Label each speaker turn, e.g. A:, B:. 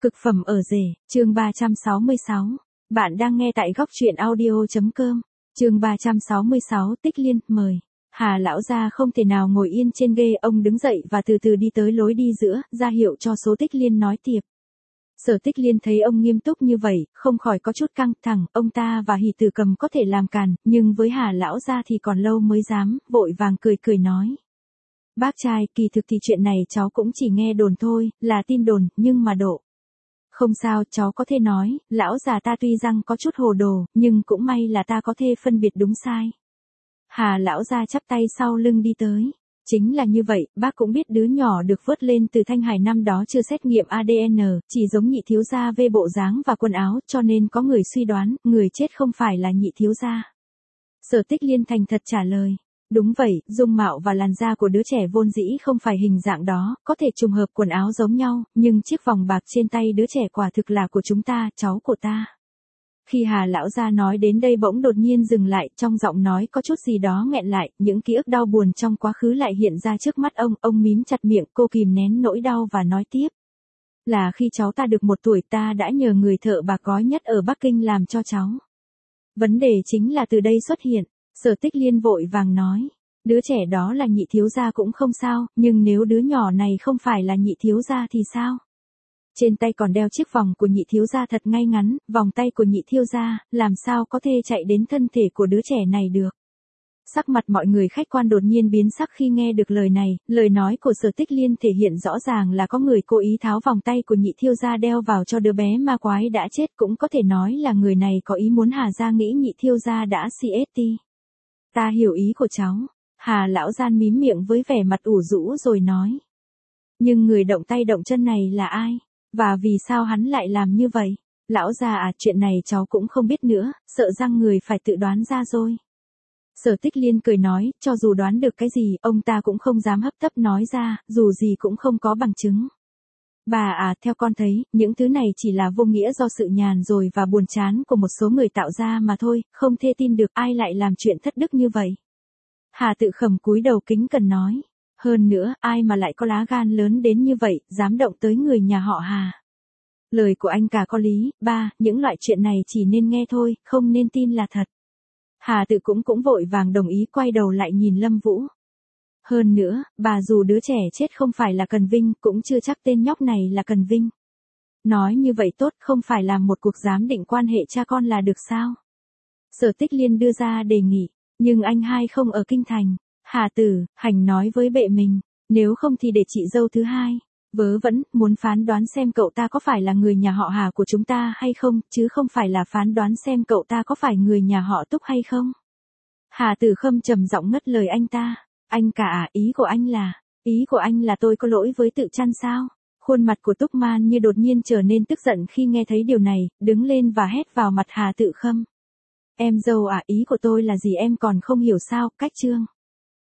A: Cực phẩm ở rể, chương 366. Bạn đang nghe tại góc truyện audio.com. Chương 366 Tích Liên, mời. Hà lão gia không thể nào ngồi yên trên ghê, ông đứng dậy và từ từ đi tới lối đi giữa, ra hiệu cho số Tích Liên nói tiếp. Sở Tích Liên thấy ông nghiêm túc như vậy, không khỏi có chút căng thẳng, ông ta và Hỷ Tử Cầm có thể làm càn, nhưng với Hà lão gia thì còn lâu mới dám, vội vàng cười cười nói. Bác trai, kỳ thực thì chuyện này cháu cũng chỉ nghe đồn thôi, là tin đồn, nhưng mà độ. Không sao, cháu có thể nói, lão già ta tuy rằng có chút hồ đồ, nhưng cũng may là ta có thể phân biệt đúng sai. Hà lão gia chắp tay sau lưng đi tới. Chính là như vậy, bác cũng biết đứa nhỏ được vớt lên từ Thanh Hải năm đó chưa xét nghiệm ADN, chỉ giống nhị thiếu gia về bộ dáng và quần áo, cho nên có người suy đoán, người chết không phải là nhị thiếu gia. Sở Tích Liên thành thật trả lời. Đúng vậy, dung mạo và làn da của đứa trẻ vốn dĩ không phải hình dạng đó, có thể trùng hợp quần áo giống nhau, nhưng chiếc vòng bạc trên tay đứa trẻ quả thực là của chúng ta, cháu của ta. Khi Hà lão gia nói đến đây bỗng đột nhiên dừng lại, trong giọng nói có chút gì đó nghẹn lại, những ký ức đau buồn trong quá khứ lại hiện ra trước mắt ông mím chặt miệng, cô kìm nén nỗi đau và nói tiếp. Là khi cháu ta được 1 tuổi ta đã nhờ người thợ bạc gói nhất ở Bắc Kinh làm cho cháu. Vấn đề chính là từ đây xuất hiện. Sở Tích Liên vội vàng nói, đứa trẻ đó là nhị thiếu gia cũng không sao, nhưng nếu đứa nhỏ này không phải là nhị thiếu gia thì sao? Trên tay còn đeo chiếc vòng của nhị thiếu gia thật ngay ngắn, vòng tay của nhị thiếu gia, làm sao có thể chạy đến thân thể của đứa trẻ này được? Sắc mặt mọi người khách quan đột nhiên biến sắc khi nghe được lời này, lời nói của Sở Tích Liên thể hiện rõ ràng là có người cố ý tháo vòng tay của nhị thiếu gia đeo vào cho đứa bé ma quái đã chết, cũng có thể nói là người này có ý muốn Hà gia nghĩ nhị thiếu gia đã CST. Ta hiểu ý của cháu. Hà lão gian mím miệng với vẻ mặt ủ rũ rồi nói. Nhưng người động tay động chân này là ai? Và vì sao hắn lại làm như vậy? Lão già à, chuyện này cháu cũng không biết nữa, sợ rằng người phải tự đoán ra rồi. Sở Tích Liên cười nói, cho dù đoán được cái gì, ông ta cũng không dám hấp tấp nói ra, dù gì cũng không có bằng chứng. Bà à, theo con thấy, những thứ này chỉ là vô nghĩa do sự nhàn rồi và buồn chán của một số người tạo ra mà thôi, không thể tin được ai lại làm chuyện thất đức như vậy. Hà Tự Khẩm cúi đầu kính cẩn nói. Hơn nữa, ai mà lại có lá gan lớn đến như vậy, dám động tới người nhà họ Hà. Lời của anh cả có lý, ba, những loại chuyện này chỉ nên nghe thôi, không nên tin là thật. Hà Tự cũng vội vàng đồng ý, quay đầu lại nhìn Lâm Vũ. Hơn nữa, bà dù đứa trẻ chết không phải là Cần Vinh, cũng chưa chắc tên nhóc này là Cần Vinh. Nói như vậy tốt, không phải làm một cuộc giám định quan hệ cha con là được sao? Sở Tích Liên đưa ra đề nghị, nhưng anh hai không ở kinh thành. Hà Tử, Hành nói với bệ mình, nếu không thì để chị dâu thứ hai. Vớ vẩn, muốn phán đoán xem cậu ta có phải là người nhà họ Hà của chúng ta hay không, chứ không phải là phán đoán xem cậu ta có phải người nhà họ Túc hay không. Hà Tử Khâm trầm giọng ngắt lời anh ta. Anh cả à, ý của anh là tôi có lỗi với Tự Chăn sao? Khuôn mặt của Túc Man như đột nhiên trở nên tức giận khi nghe thấy điều này, đứng lên và hét vào mặt Hà Tự Khâm. Em dâu à, ý của tôi là gì em còn không hiểu sao, cách chương.